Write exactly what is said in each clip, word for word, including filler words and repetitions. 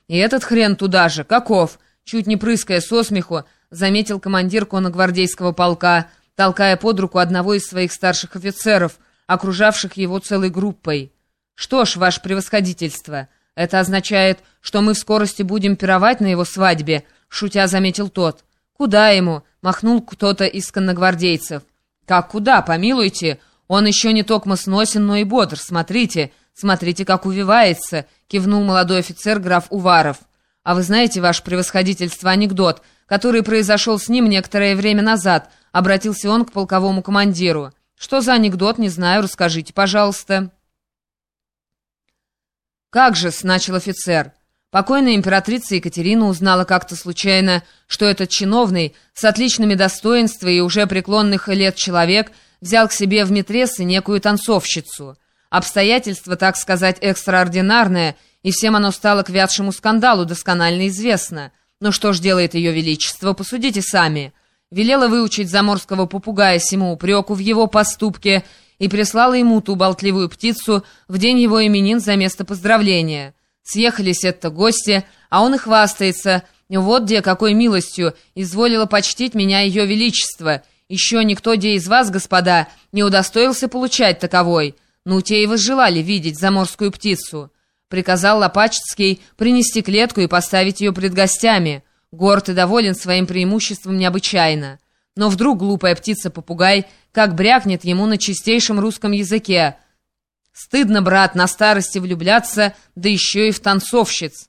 И этот хрен туда же, каков?» Чуть не прыская со смеху, заметил командир конногвардейского полка, толкая под руку одного из своих старших офицеров, окружавших его целой группой. «Что ж, ваше превосходительство, это означает, что мы в скорости будем пировать на его свадьбе», — шутя заметил тот. «Куда ему?» — махнул кто-то из конногвардейцев. «Как куда? Помилуйте. Он еще не токмо сносен, но и бодр. Смотрите, смотрите, как увивается», — кивнул молодой офицер граф Уваров. «А вы знаете, ваше превосходительство, анекдот, который произошел с ним некоторое время назад?» — обратился он к полковому командиру. «Что за анекдот, не знаю, расскажите, пожалуйста». «Как же-с», — начал офицер. Покойная императрица Екатерина узнала как-то случайно, что этот чиновный, с отличными достоинствами и уже преклонных лет человек, взял к себе в митрессы некую танцовщицу. Обстоятельство, так сказать, экстраординарное, и всем оно стало к вятшему скандалу досконально известно. Но что ж делает ее величество, посудите сами. Велела выучить заморского попугая сему упреку в его поступке и прислала ему ту болтливую птицу в день его именин за место поздравления. Съехались это гости, а он и хвастается. Вот где какой милостью изволила почтить меня ее величество. Еще никто де из вас, господа, не удостоился получать таковой. Ну, те и возжелали видеть заморскую птицу. Приказал Лопачский принести клетку и поставить ее пред гостями. Горд и доволен своим преимуществом необычайно. Но вдруг глупая птица-попугай как брякнет ему на чистейшем русском языке: «Стыдно, брат, на старости влюбляться, да еще и в танцовщиц».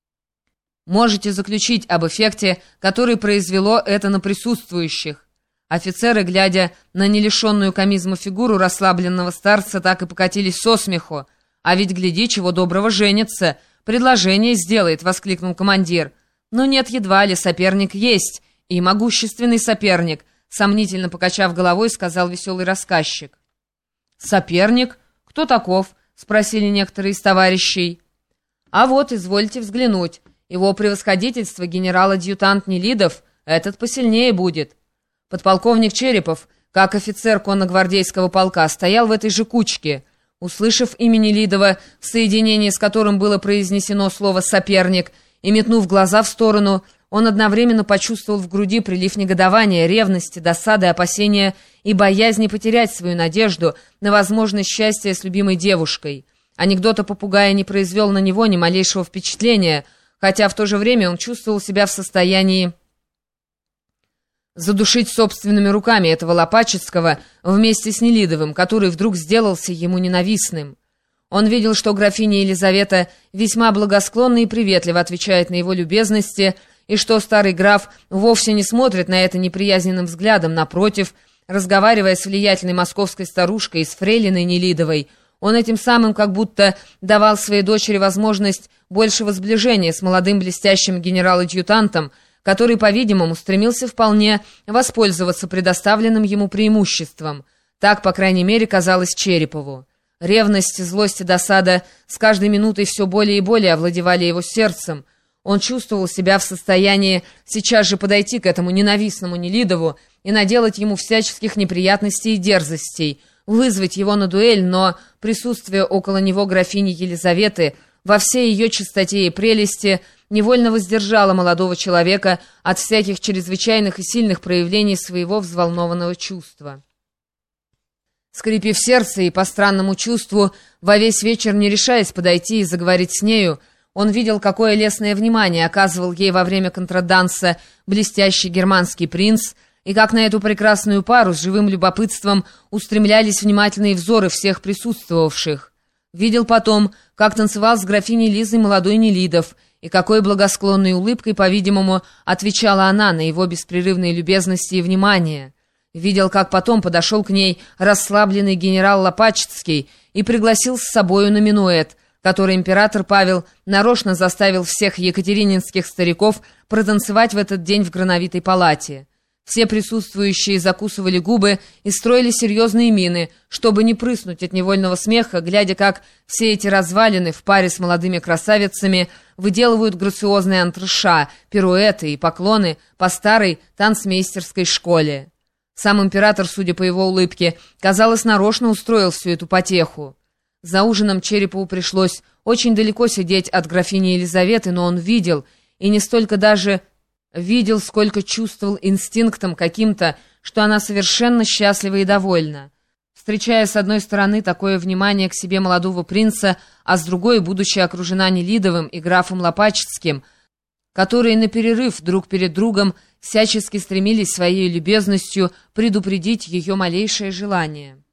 Можете заключить об эффекте, который произвело это на присутствующих. Офицеры, глядя на нелишенную комизма фигуру расслабленного старца, так и покатились со смеху. «А ведь, гляди, чего доброго женится, предложение сделает», — воскликнул командир. «Но нет, едва ли, соперник есть, и могущественный соперник», — сомнительно покачав головой, сказал веселый рассказчик. «Соперник? Кто таков?» — спросили некоторые из товарищей. «А вот, извольте взглянуть. Его превосходительство генерал-адъютант Нелидов, этот посильнее будет». Подполковник Черепов, как офицер конногвардейского полка, стоял в этой же кучке. Услышав имя Нелидова, в соединении с которым было произнесено слово «соперник», и метнув глаза в сторону, он одновременно почувствовал в груди прилив негодования, ревности, досады, опасения и боязни потерять свою надежду на возможность счастья с любимой девушкой. Анекдот о попугае не произвел на него ни малейшего впечатления, хотя в то же время он чувствовал себя в состоянии задушить собственными руками этого Лопачицкого вместе с Нелидовым, который вдруг сделался ему ненавистным. Он видел, что графиня Елизавета весьма благосклонно и приветливо отвечает на его любезности, и что старый граф вовсе не смотрит на это неприязненным взглядом, напротив, разговаривая с влиятельной московской старушкой и с фрейлиной Нелидовой, он этим самым как будто давал своей дочери возможность большего сближения с молодым блестящим генерал-адъютантом, который, по-видимому, стремился вполне воспользоваться предоставленным ему преимуществом. Так, по крайней мере, казалось Черепову. Ревность, злость и досада с каждой минутой все более и более овладевали его сердцем. Он чувствовал себя в состоянии сейчас же подойти к этому ненавистному Нелидову и наделать ему всяческих неприятностей и дерзостей, вызвать его на дуэль, но присутствие около него графини Елизаветы во всей ее чистоте и прелести невольно воздержало молодого человека от всяких чрезвычайных и сильных проявлений своего взволнованного чувства. Скрипев сердце и по странному чувству, во весь вечер не решаясь подойти и заговорить с нею, он видел, какое лестное внимание оказывал ей во время контраданса блестящий германский принц, и как на эту прекрасную пару с живым любопытством устремлялись внимательные взоры всех присутствовавших. Видел потом, как танцевал с графиней Лизой молодой Нелидов, и какой благосклонной улыбкой, по-видимому, отвечала она на его беспрерывные любезности и внимание. Видел, как потом подошел к ней расслабленный генерал Лопачицкий и пригласил с собою на минуэт, который император Павел нарочно заставил всех екатерининских стариков протанцевать в этот день в Грановитой палате. Все присутствующие закусывали губы и строили серьезные мины, чтобы не прыснуть от невольного смеха, глядя, как все эти развалины в паре с молодыми красавицами выделывают грациозные антреша, пируэты и поклоны по старой танцмейстерской школе. Сам император, судя по его улыбке, казалось, нарочно устроил всю эту потеху. За ужином Черепову пришлось Очень далеко сидеть от графини Елизаветы, но он видел, и не столько даже видел, сколько чувствовал инстинктом каким-то, что она совершенно счастлива и довольна. Встречая с одной стороны такое внимание к себе молодого принца, а с другой, будучи окружена Нелидовым и графом Лопачицким, которые на перерыв друг перед другом всячески стремились своей любезностью предупредить ее малейшее желание.